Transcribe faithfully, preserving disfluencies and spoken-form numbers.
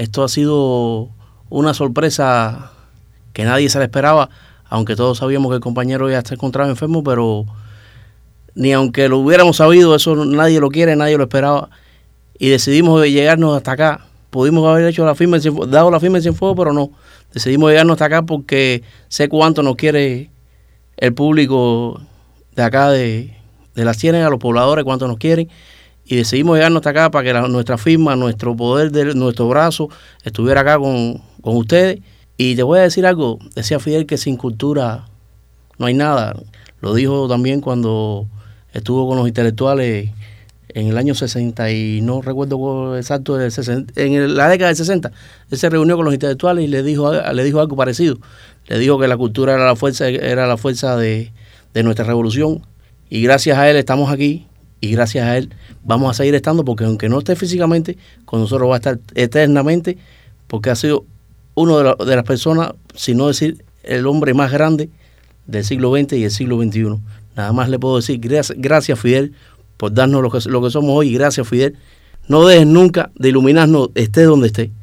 esto ha sido una sorpresa que nadie se la esperaba, aunque todos sabíamos que el compañero ya se encontraba enfermo, pero ni aunque lo hubiéramos sabido, eso nadie lo quiere, nadie lo esperaba, y decidimos llegarnos hasta acá. Pudimos haber hecho la firma, dado la firma en Cienfuegos, pero no, decidimos llegarnos hasta acá porque sé cuánto nos quiere el público de acá de, de la Ciénega, los pobladores, cuánto nos quieren, y decidimos llegarnos hasta acá para que la, nuestra firma, nuestro poder, de nuestro brazo, estuviera acá con, con ustedes. Y te voy a decir algo, decía Fidel que sin cultura no hay nada. Lo dijo también cuando estuvo con los intelectuales en el año sesenta y no recuerdo exacto, el sesenta, en la década del sesenta. Él se reunió con los intelectuales y le dijo, le dijo algo parecido. Le dijo que la cultura era la fuerza, era la fuerza de, de nuestra revolución, y gracias a él estamos aquí, y gracias a él vamos a seguir estando, porque aunque no esté físicamente, con nosotros va a estar eternamente, porque ha sido uno de, la, de las personas, si no decir el hombre más grande del siglo veinte y del siglo veintiuno. Nada más le puedo decir gracias, gracias Fidel, por darnos lo que, lo que somos hoy, y gracias Fidel. No dejes nunca de iluminarnos, estés donde estés.